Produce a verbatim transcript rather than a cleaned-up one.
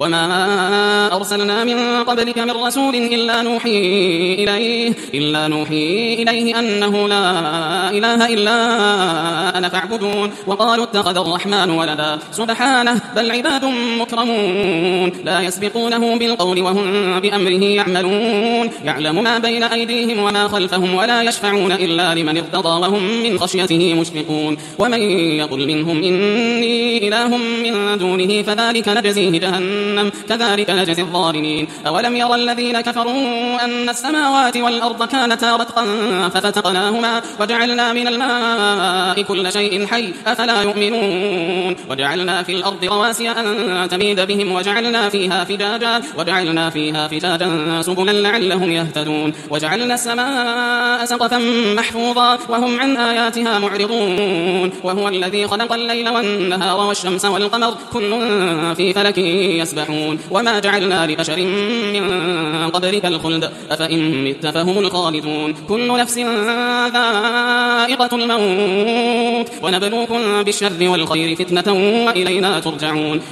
وما أرسلنا من قبلك من رسول إلا نوحي إليه, إلا نوحي إليه أنه لا إله إلا أنا فاعبدون. وقالوا اتخذ الرحمن ولدا سبحانه بل عباد مكرمون لا يسبقونه بالقول وهم بأمره يعملون. يعلم ما بين أيديهم وما خلفهم ولا يشفعون إلا لمن ارتضى وهم من خشيته مشفقون. ومن يقل منهم إني إله من دونه فذلك نجزيه جهنم كذلك نجزي الظالمين. أولم يرى الذين كفروا أن السماوات والأرض كانتا رتقا ففتقناهما وجعلنا من الماء كل شيء حي أفلا يؤمنون. وجعلنا في الأرض رواسي أن تميد بهم وجعلنا فيها فجاجا وجعلنا فيها فجاجا سبلا لعلهم يهتدون. وجعلنا السماء سقفا محفوظا وهم عن آياتها معرضون. وهو الذي خلق الليل والنهار والشمس والقمر كل في فلك يسبحون. وما جعلنا لبشر من قبلك الخلد أفإن مت فهم الخالدون. كل نفس ذائقة الموت ونبلوكم بالشر والخير فتنة وإلينا ترجعون.